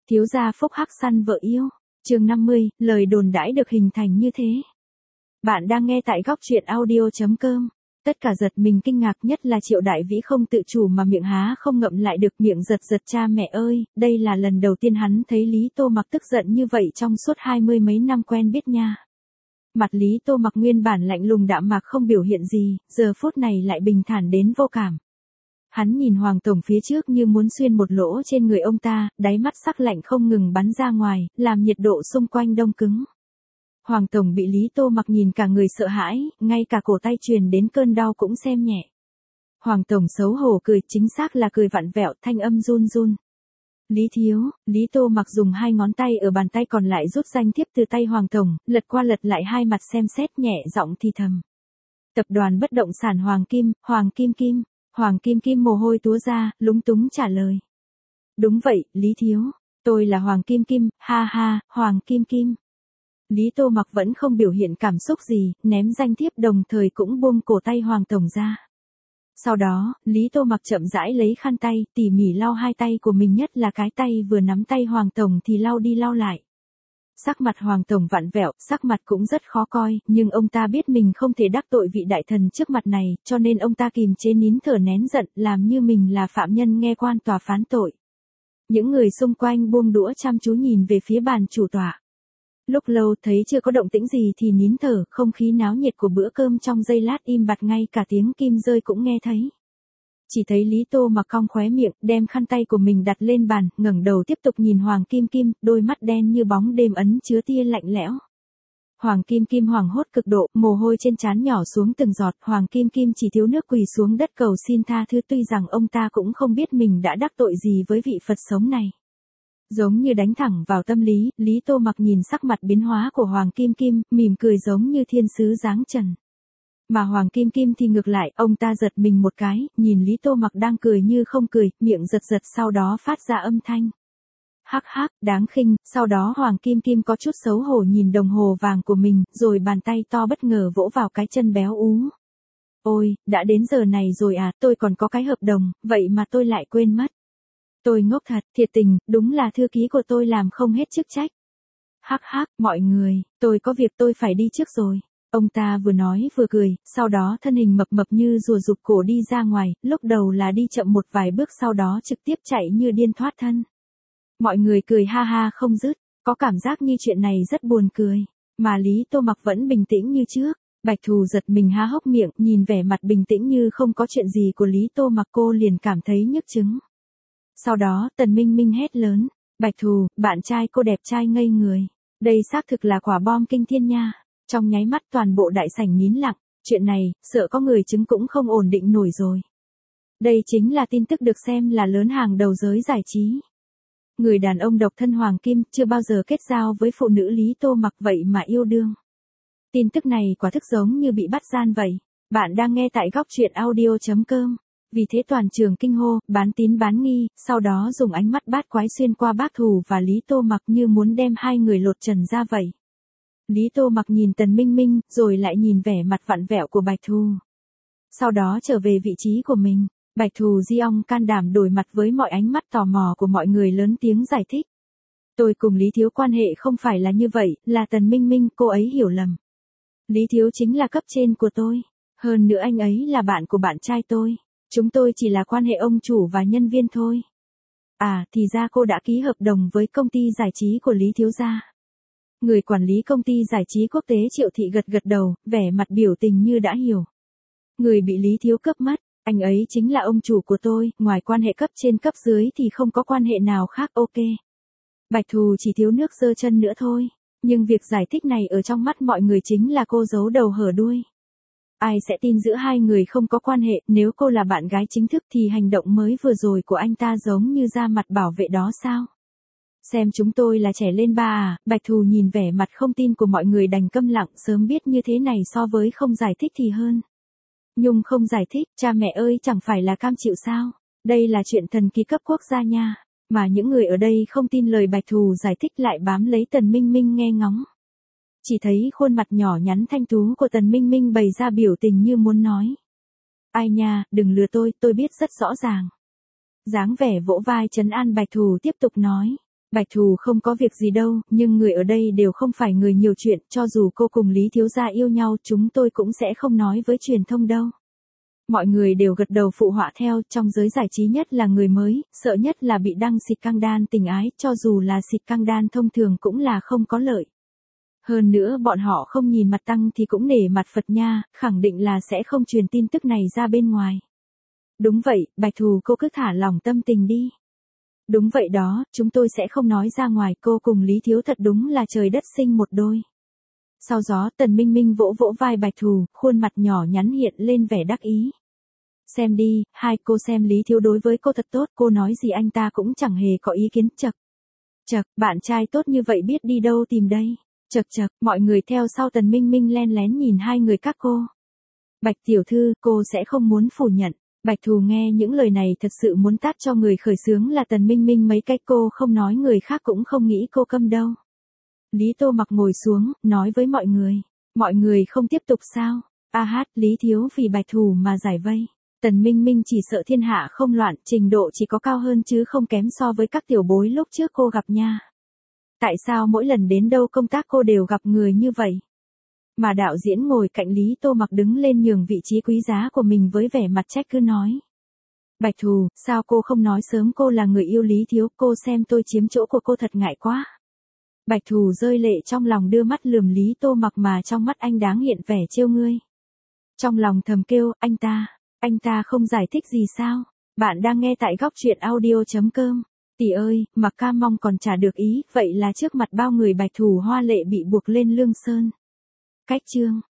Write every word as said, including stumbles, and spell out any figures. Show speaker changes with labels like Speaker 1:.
Speaker 1: Thiếu gia phúc hắc săn vợ yêu. Chương năm mươi, lời đồn đãi được hình thành như thế. Bạn đang nghe tại góc truyện audio chấm com. Tất cả giật mình kinh ngạc, nhất là Triệu Đại Vĩ không tự chủ mà miệng há không ngậm lại được, miệng giật giật. Cha mẹ ơi, đây là lần đầu tiên hắn thấy Lý Tô Mặc tức giận như vậy trong suốt hai mươi mấy năm quen biết nha. Mặt Lý Tô Mặc nguyên bản lạnh lùng đạm mạc không biểu hiện gì, giờ phút này lại bình thản đến vô cảm. Hắn nhìn Hoàng Tổng phía trước như muốn xuyên một lỗ trên người ông ta, đáy mắt sắc lạnh không ngừng bắn ra ngoài, làm nhiệt độ xung quanh đông cứng. Hoàng Tổng bị Lý Tô Mặc nhìn cả người sợ hãi, ngay cả cổ tay truyền đến cơn đau cũng xem nhẹ. Hoàng Tổng xấu hổ cười, chính xác là cười vặn vẹo, thanh âm run run. Lý thiếu, Lý Tô Mặc dùng hai ngón tay ở bàn tay còn lại rút danh thiếp từ tay Hoàng Tổng, lật qua lật lại hai mặt xem xét, nhẹ giọng thì thầm. Tập đoàn bất động sản Hoàng Kim, Hoàng Kim Kim. Hoàng Kim Kim mồ hôi túa ra, lúng túng trả lời. Đúng vậy, Lý thiếu, tôi là Hoàng Kim Kim, ha ha, Hoàng Kim Kim. Lý Tô Mặc vẫn không biểu hiện cảm xúc gì, ném danh thiếp đồng thời cũng buông cổ tay Hoàng Tổng ra. Sau đó, Lý Tô Mặc chậm rãi lấy khăn tay, tỉ mỉ lau hai tay của mình, nhất là cái tay vừa nắm tay Hoàng Tổng thì lau đi lau lại. Sắc mặt Hoàng Tổng vặn vẹo, sắc mặt cũng rất khó coi, nhưng ông ta biết mình không thể đắc tội vị đại thần trước mặt này, cho nên ông ta kìm chế nín thở nén giận, làm như mình là phạm nhân nghe quan tòa phán tội. Những người xung quanh buông đũa chăm chú nhìn về phía bàn chủ tọa. Lúc lâu thấy chưa có động tĩnh gì thì nín thở, không khí náo nhiệt của bữa cơm trong giây lát im bặt, ngay cả tiếng kim rơi cũng nghe thấy. Chỉ thấy Lý Tô Mặc cong khóe miệng, đem khăn tay của mình đặt lên bàn, ngẩng đầu tiếp tục nhìn Hoàng Kim Kim, đôi mắt đen như bóng đêm ẩn chứa tia lạnh lẽo. Hoàng Kim Kim hoảng hốt cực độ, mồ hôi trên trán nhỏ xuống từng giọt, Hoàng Kim Kim chỉ thiếu nước quỳ xuống đất cầu xin tha thứ, tuy rằng ông ta cũng không biết mình đã đắc tội gì với vị Phật sống này. Giống như đánh thẳng vào tâm lý, Lý Tô Mặc nhìn sắc mặt biến hóa của Hoàng Kim Kim, mỉm cười giống như thiên sứ giáng trần. Mà Hoàng Kim Kim thì ngược lại, ông ta giật mình một cái, nhìn Lý Tô Mặc đang cười như không cười, miệng giật giật, sau đó phát ra âm thanh. Hắc hắc, đáng khinh. Sau đó Hoàng Kim Kim có chút xấu hổ nhìn đồng hồ vàng của mình, rồi bàn tay to bất ngờ vỗ vào cái chân béo ú. Ôi, đã đến giờ này rồi à, tôi còn có cái hợp đồng, vậy mà tôi lại quên mất. Tôi ngốc thật, thiệt tình, đúng là thư ký của tôi làm không hết chức trách. Hắc hắc, mọi người, tôi có việc tôi phải đi trước rồi. Ông ta vừa nói vừa cười, sau đó thân hình mập mập như rùa rụt cổ đi ra ngoài, lúc đầu là đi chậm một vài bước, sau đó trực tiếp chạy như điên thoát thân. Mọi người cười ha ha không dứt, có cảm giác như chuyện này rất buồn cười, mà Lý Tô Mặc vẫn bình tĩnh như trước. Bạch Thù giật mình há hốc miệng, nhìn vẻ mặt bình tĩnh như không có chuyện gì của Lý Tô Mặc, cô liền cảm thấy nhức chứng. Sau đó Tần Minh Minh hét lớn, Bạch Thù, bạn trai cô đẹp trai ngây người. Đây xác thực là quả bom kinh thiên nha. Trong nháy mắt toàn bộ đại sảnh nín lặng, chuyện này, sợ có người chứng cũng không ổn định nổi rồi. Đây chính là tin tức được xem là lớn hàng đầu giới giải trí. Người đàn ông độc thân Hoàng Kim chưa bao giờ kết giao với phụ nữ Lý Tô Mặc, vậy mà yêu đương. Tin tức này quả thức giống như bị bắt gian vậy. Bạn đang nghe tại góc truyện audio chấm com. Vì thế toàn trường kinh hô, bán tín bán nghi, sau đó dùng ánh mắt bát quái xuyên qua Bác Thù và Lý Tô Mặc như muốn đem hai người lột trần ra vậy. Lý Tô Mặc nhìn Tần Minh Minh, rồi lại nhìn vẻ mặt vặn vẹo của Bạch Thù. Sau đó trở về vị trí của mình, Bạch Thù di ong can đảm đối mặt với mọi ánh mắt tò mò của mọi người, lớn tiếng giải thích. Tôi cùng Lý Thiếu quan hệ không phải là như vậy, là Tần Minh Minh, cô ấy hiểu lầm. Lý Thiếu chính là cấp trên của tôi, hơn nữa anh ấy là bạn của bạn trai tôi. Chúng tôi chỉ là quan hệ ông chủ và nhân viên thôi. À, thì ra cô đã ký hợp đồng với công ty giải trí của Lý Thiếu gia. Người quản lý công ty giải trí quốc tế Triệu Thị gật gật đầu, vẻ mặt biểu tình như đã hiểu. Người bị Lý Thiếu cướp mất, anh ấy chính là ông chủ của tôi, ngoài quan hệ cấp trên cấp dưới thì không có quan hệ nào khác, ok. Bạch Thù chỉ thiếu nước giơ chân nữa thôi, nhưng việc giải thích này ở trong mắt mọi người chính là cô giấu đầu hở đuôi. Ai sẽ tin giữa hai người không có quan hệ, nếu cô là bạn gái chính thức thì hành động mới vừa rồi của anh ta giống như ra mặt bảo vệ đó sao? Xem chúng tôi là trẻ lên ba à, Bạch Thù nhìn vẻ mặt không tin của mọi người đành câm lặng, sớm biết như thế này so với không giải thích thì hơn. Nhung không giải thích, cha mẹ ơi chẳng phải là cam chịu sao? Đây là chuyện thần kỳ cấp quốc gia nha, mà những người ở đây không tin lời Bạch Thù giải thích lại bám lấy Tần Minh Minh nghe ngóng. Chỉ thấy khuôn mặt nhỏ nhắn thanh tú của Tần Minh Minh bày ra biểu tình như muốn nói. Ai nha, đừng lừa tôi, tôi biết rất rõ ràng. Dáng vẻ vỗ vai trấn an Bạch Thù tiếp tục nói. Bạch Thù không có việc gì đâu, nhưng người ở đây đều không phải người nhiều chuyện, cho dù cô cùng Lý thiếu gia yêu nhau, chúng tôi cũng sẽ không nói với truyền thông đâu. Mọi người đều gật đầu phụ họa theo, trong giới giải trí nhất là người mới, sợ nhất là bị đăng xịt căng đan tình ái, cho dù là xịt căng đan thông thường cũng là không có lợi. Hơn nữa bọn họ không nhìn mặt Tăng thì cũng nể mặt Phật nha, khẳng định là sẽ không truyền tin tức này ra bên ngoài. Đúng vậy, Bạch Thù cô cứ thả lỏng tâm tình đi. Đúng vậy đó, chúng tôi sẽ không nói ra ngoài, cô cùng Lý Thiếu thật đúng là trời đất sinh một đôi. Sau gió Tần Minh Minh vỗ vỗ vai Bạch Thù, khuôn mặt nhỏ nhắn hiện lên vẻ đắc ý. Xem đi, hai cô xem Lý Thiếu đối với cô thật tốt, cô nói gì anh ta cũng chẳng hề có ý kiến. Chật. Chật, bạn trai tốt như vậy biết đi đâu tìm đây. Chật chật, mọi người theo sau Tần Minh Minh len lén nhìn hai người các cô. Bạch tiểu thư, cô sẽ không muốn phủ nhận. Bạch Thù nghe những lời này thật sự muốn tát cho người khởi xướng là Tần Minh Minh mấy cái, cô không nói người khác cũng không nghĩ cô câm đâu. Lý Tô Mặc ngồi xuống, nói với mọi người. Mọi người không tiếp tục sao? A hát, Lý Thiếu vì Bạch Thù mà giải vây. Tần Minh Minh chỉ sợ thiên hạ không loạn, trình độ chỉ có cao hơn chứ không kém so với các tiểu bối lúc trước cô gặp nha. Tại sao mỗi lần đến đâu công tác cô đều gặp người như vậy? Mà đạo diễn ngồi cạnh Lý Tô Mặc đứng lên nhường vị trí quý giá của mình với vẻ mặt trách cứ nói. Bạch Thù, sao cô không nói sớm cô là người yêu Lý Thiếu, cô xem tôi chiếm chỗ của cô thật ngại quá. Bạch Thù rơi lệ trong lòng đưa mắt lườm Lý Tô Mặc mà trong mắt anh đáng hiện vẻ trêu ngươi. Trong lòng thầm kêu, anh ta, anh ta không giải thích gì sao? Bạn đang nghe tại góc truyện audio chấm com. Tỷ ơi, Mặc Ca Mong còn chả được ý, vậy là trước mặt bao người Bạch Thù hoa lệ bị buộc lên lương sơn. Cách chương